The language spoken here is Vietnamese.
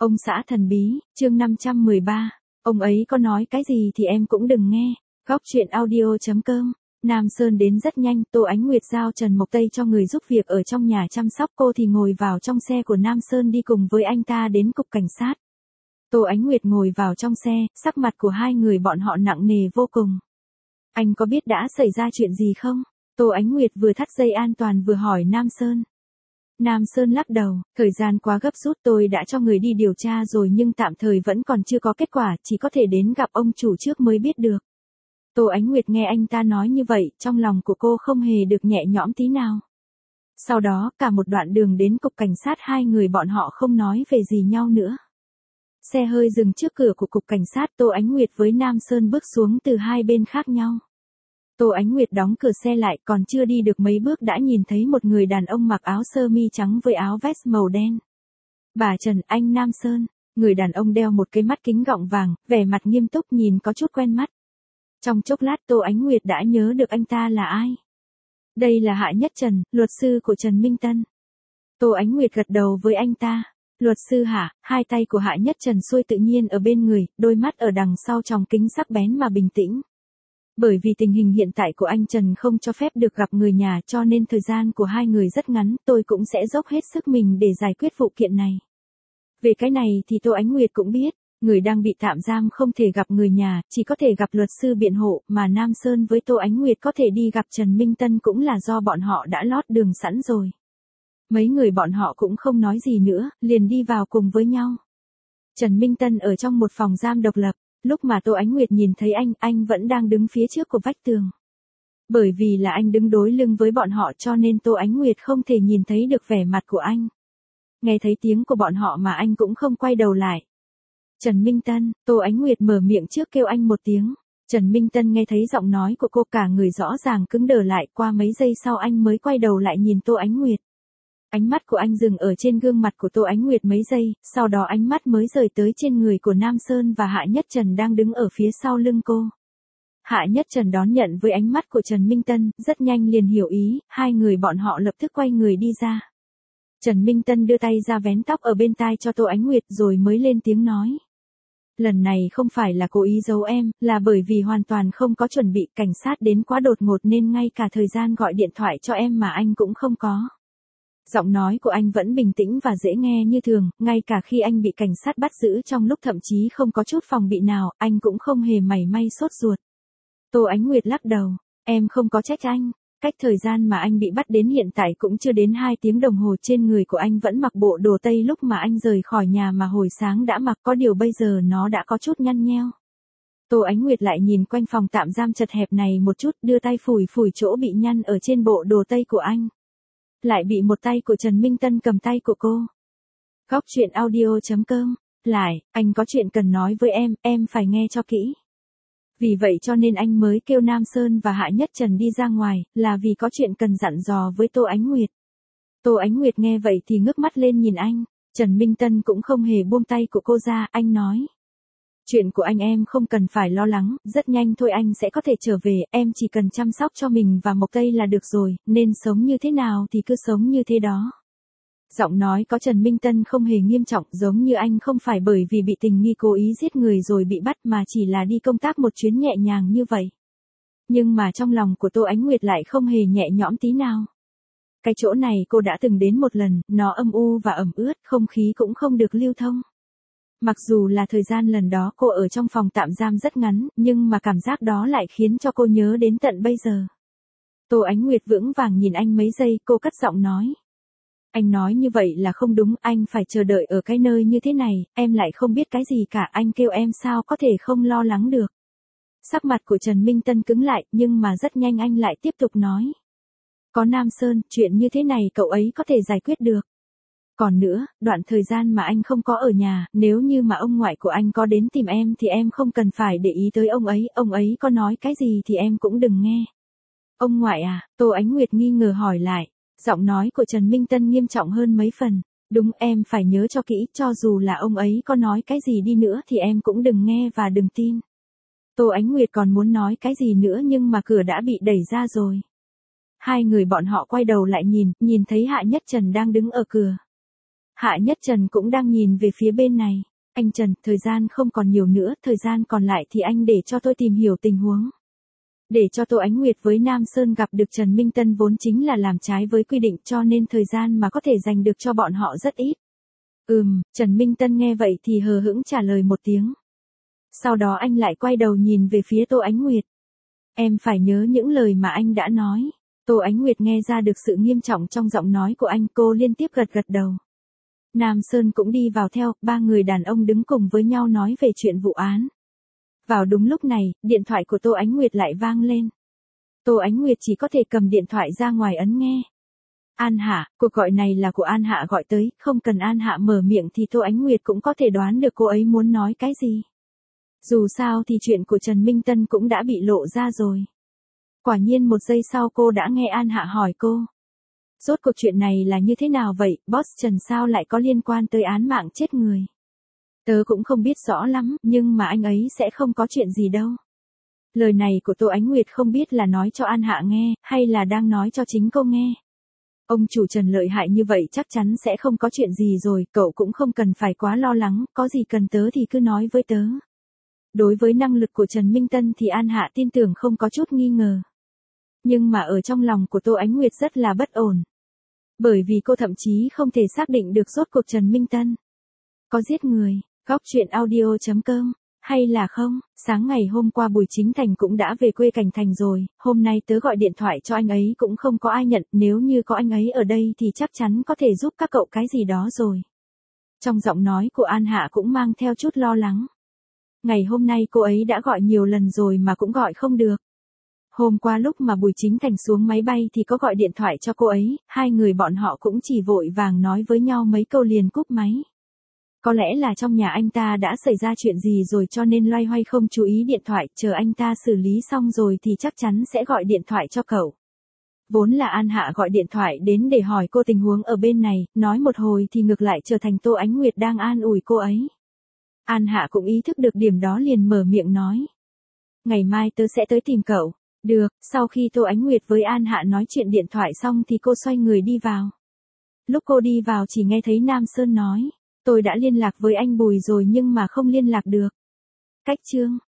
Ông xã thần bí, chương 513. Ông ấy có nói cái gì thì em cũng đừng nghe. Góc truyện audio.com. Nam Sơn đến rất nhanh, Tô Ánh Nguyệt giao Trần Mộc Tây cho người giúp việc ở trong nhà chăm sóc, cô thì ngồi vào trong xe của Nam Sơn đi cùng với anh ta đến cục cảnh sát. Tô Ánh Nguyệt ngồi vào trong xe, sắc mặt của hai người bọn họ nặng nề vô cùng. Anh có biết đã xảy ra chuyện gì không? Tô Ánh Nguyệt vừa thắt dây an toàn vừa hỏi Nam Sơn. Nam Sơn lắc đầu, thời gian quá gấp rút, tôi đã cho người đi điều tra rồi nhưng tạm thời vẫn còn chưa có kết quả, chỉ có thể đến gặp ông chủ trước mới biết được. Tô Ánh Nguyệt nghe anh ta nói như vậy, trong lòng của cô không hề được nhẹ nhõm tí nào. Sau đó, cả một đoạn đường đến cục cảnh sát hai người bọn họ không nói về gì nhau nữa. Xe hơi dừng trước cửa của cục cảnh sát, Tô Ánh Nguyệt với Nam Sơn bước xuống từ hai bên khác nhau. Tô Ánh Nguyệt đóng cửa xe lại, còn chưa đi được mấy bước đã nhìn thấy một người đàn ông mặc áo sơ mi trắng với áo vest màu đen. Bà Trần, anh Nam Sơn. Người đàn ông đeo một cái mắt kính gọng vàng, vẻ mặt nghiêm túc nhìn có chút quen mắt. Trong chốc lát Tô Ánh Nguyệt đã nhớ được anh ta là ai. Đây là Hạ Nhất Trần, luật sư của Trần Minh Tân. Tô Ánh Nguyệt gật đầu với anh ta. Luật sư hả? Hai tay của Hạ Nhất Trần xuôi tự nhiên ở bên người, đôi mắt ở đằng sau tròng kính sắc bén mà bình tĩnh. Bởi vì tình hình hiện tại của anh Trần không cho phép được gặp người nhà cho nên thời gian của hai người rất ngắn, tôi cũng sẽ dốc hết sức mình để giải quyết vụ kiện này. Về cái này thì Tô Ánh Nguyệt cũng biết, người đang bị tạm giam không thể gặp người nhà, chỉ có thể gặp luật sư biện hộ, mà Nam Sơn với Tô Ánh Nguyệt có thể đi gặp Trần Minh Tân cũng là do bọn họ đã lót đường sẵn rồi. Mấy người bọn họ cũng không nói gì nữa, liền đi vào cùng với nhau. Trần Minh Tân ở trong một phòng giam độc lập. Lúc mà Tô Ánh Nguyệt nhìn thấy anh vẫn đang đứng phía trước của vách tường. Bởi vì là anh đứng đối lưng với bọn họ cho nên Tô Ánh Nguyệt không thể nhìn thấy được vẻ mặt của anh. Nghe thấy tiếng của bọn họ mà anh cũng không quay đầu lại. Trần Minh Tân, Tô Ánh Nguyệt mở miệng trước kêu anh một tiếng. Trần Minh Tân nghe thấy giọng nói của cô cả người rõ ràng cứng đờ lại, qua mấy giây sau anh mới quay đầu lại nhìn Tô Ánh Nguyệt. Ánh mắt của anh dừng ở trên gương mặt của Tô Ánh Nguyệt mấy giây, sau đó ánh mắt mới rời tới trên người của Nam Sơn và Hạ Nhất Trần đang đứng ở phía sau lưng cô. Hạ Nhất Trần đón nhận với ánh mắt của Trần Minh Tân, rất nhanh liền hiểu ý, hai người bọn họ lập tức quay người đi ra. Trần Minh Tân đưa tay ra vén tóc ở bên tai cho Tô Ánh Nguyệt rồi mới lên tiếng nói. Lần này không phải là cố ý giấu em, là bởi vì hoàn toàn không có chuẩn bị, cảnh sát đến quá đột ngột nên ngay cả thời gian gọi điện thoại cho em mà anh cũng không có. Giọng nói của anh vẫn bình tĩnh và dễ nghe như thường, ngay cả khi anh bị cảnh sát bắt giữ trong lúc thậm chí không có chút phòng bị nào, anh cũng không hề mảy may sốt ruột. Tô Ánh Nguyệt lắc đầu, em không có trách anh, cách thời gian mà anh bị bắt đến hiện tại cũng chưa đến 2 tiếng đồng hồ, trên người của anh vẫn mặc bộ đồ tây lúc mà anh rời khỏi nhà mà hồi sáng đã mặc, có điều bây giờ nó đã có chút nhăn nheo. Tô Ánh Nguyệt lại nhìn quanh phòng tạm giam chật hẹp này một chút, đưa tay phủi phủi chỗ bị nhăn ở trên bộ đồ tây của anh. Lại bị một tay của Trần Minh Tân cầm tay của cô. Góc truyện audio.com. Lại, anh có chuyện cần nói với em phải nghe cho kỹ. Vì vậy cho nên anh mới kêu Nam Sơn và Hạ Nhất Trần đi ra ngoài, là vì có chuyện cần dặn dò với Tô Ánh Nguyệt. Tô Ánh Nguyệt nghe vậy thì ngước mắt lên nhìn anh, Trần Minh Tân cũng không hề buông tay của cô ra, anh nói. Chuyện của anh em không cần phải lo lắng, rất nhanh thôi anh sẽ có thể trở về, em chỉ cần chăm sóc cho mình và Mộc Tây là được rồi, nên sống như thế nào thì cứ sống như thế đó. Giọng nói có Trần Minh Tân không hề nghiêm trọng, giống như anh không phải bởi vì bị tình nghi cố ý giết người rồi bị bắt mà chỉ là đi công tác một chuyến nhẹ nhàng như vậy. Nhưng mà trong lòng của Tô Ánh Nguyệt lại không hề nhẹ nhõm tí nào. Cái chỗ này cô đã từng đến một lần, nó âm u và ẩm ướt, không khí cũng không được lưu thông. Mặc dù là thời gian lần đó cô ở trong phòng tạm giam rất ngắn, nhưng mà cảm giác đó lại khiến cho cô nhớ đến tận bây giờ. Tô Ánh Nguyệt vững vàng nhìn anh mấy giây, cô cất giọng nói. Anh nói như vậy là không đúng, anh phải chờ đợi ở cái nơi như thế này, em lại không biết cái gì cả, anh kêu em sao có thể không lo lắng được. Sắc mặt của Trần Minh Tân cứng lại, nhưng mà rất nhanh anh lại tiếp tục nói. Có Nam Sơn, chuyện như thế này cậu ấy có thể giải quyết được. Còn nữa, đoạn thời gian mà anh không có ở nhà, nếu như mà ông ngoại của anh có đến tìm em thì em không cần phải để ý tới ông ấy có nói cái gì thì em cũng đừng nghe. Ông ngoại à? Tô Ánh Nguyệt nghi ngờ hỏi lại, giọng nói của Trần Minh Tân nghiêm trọng hơn mấy phần. Đúng, em phải nhớ cho kỹ, cho dù là ông ấy có nói cái gì đi nữa thì em cũng đừng nghe và đừng tin. Tô Ánh Nguyệt còn muốn nói cái gì nữa nhưng mà cửa đã bị đẩy ra rồi. Hai người bọn họ quay đầu lại nhìn thấy Hạ Nhất Trần đang đứng ở cửa. Hạ Nhất Trần cũng đang nhìn về phía bên này. Anh Trần, thời gian không còn nhiều nữa, thời gian còn lại thì anh để cho tôi tìm hiểu tình huống. Để cho Tô Ánh Nguyệt với Nam Sơn gặp được Trần Minh Tân vốn chính là làm trái với quy định, cho nên thời gian mà có thể dành được cho bọn họ rất ít. Trần Minh Tân nghe vậy thì hờ hững trả lời một tiếng. Sau đó anh lại quay đầu nhìn về phía Tô Ánh Nguyệt. Em phải nhớ những lời mà anh đã nói. Tô Ánh Nguyệt nghe ra được sự nghiêm trọng trong giọng nói của anh, cô liên tiếp gật gật đầu. Nam Sơn cũng đi vào theo, ba người đàn ông đứng cùng với nhau nói về chuyện vụ án. Vào đúng lúc này, điện thoại của Tô Ánh Nguyệt lại vang lên. Tô Ánh Nguyệt chỉ có thể cầm điện thoại ra ngoài ấn nghe. An Hạ, cuộc gọi này là của An Hạ gọi tới, không cần An Hạ mở miệng thì Tô Ánh Nguyệt cũng có thể đoán được cô ấy muốn nói cái gì. Dù sao thì chuyện của Trần Minh Tân cũng đã bị lộ ra rồi. Quả nhiên một giây sau cô đã nghe An Hạ hỏi cô. Rốt cuộc chuyện này là như thế nào vậy, boss Trần sao lại có liên quan tới án mạng chết người? Tớ cũng không biết rõ lắm, nhưng mà anh ấy sẽ không có chuyện gì đâu. Lời này của Tô Ánh Nguyệt không biết là nói cho An Hạ nghe, hay là đang nói cho chính cô nghe. Ông chủ Trần lợi hại như vậy chắc chắn sẽ không có chuyện gì rồi, cậu cũng không cần phải quá lo lắng, có gì cần tớ thì cứ nói với tớ. Đối với năng lực của Trần Minh Tân thì An Hạ tin tưởng không có chút nghi ngờ. Nhưng mà ở trong lòng của Tô Ánh Nguyệt rất là bất ổn. Bởi vì cô thậm chí không thể xác định được rốt cuộc Trần Minh Tân có giết người. Góc truyện audio.com, hay là không? Sáng ngày hôm qua Bùi Chính Thành cũng đã về quê Cảnh Thành rồi, hôm nay tớ gọi điện thoại cho anh ấy cũng không có ai nhận, nếu như có anh ấy ở đây thì chắc chắn có thể giúp các cậu cái gì đó rồi. Trong giọng nói của An Hạ cũng mang theo chút lo lắng. Ngày hôm nay cô ấy đã gọi nhiều lần rồi mà cũng gọi không được. Hôm qua lúc mà Bùi Chính Thành xuống máy bay thì có gọi điện thoại cho cô ấy, hai người bọn họ cũng chỉ vội vàng nói với nhau mấy câu liền cúp máy. Có lẽ là trong nhà anh ta đã xảy ra chuyện gì rồi cho nên loay hoay không chú ý điện thoại, chờ anh ta xử lý xong rồi thì chắc chắn sẽ gọi điện thoại cho cậu. Vốn là An Hạ gọi điện thoại đến để hỏi cô tình huống ở bên này, nói một hồi thì ngược lại trở thành Tô Ánh Nguyệt đang an ủi cô ấy. An Hạ cũng ý thức được điểm đó liền mở miệng nói. Ngày mai tớ sẽ tới tìm cậu. Được, sau khi Tô Ánh Nguyệt với An Hạ nói chuyện điện thoại xong thì cô xoay người đi vào. Lúc cô đi vào chỉ nghe thấy Nam Sơn nói. Tôi đã liên lạc với anh Bùi rồi nhưng mà không liên lạc được. Cách chương.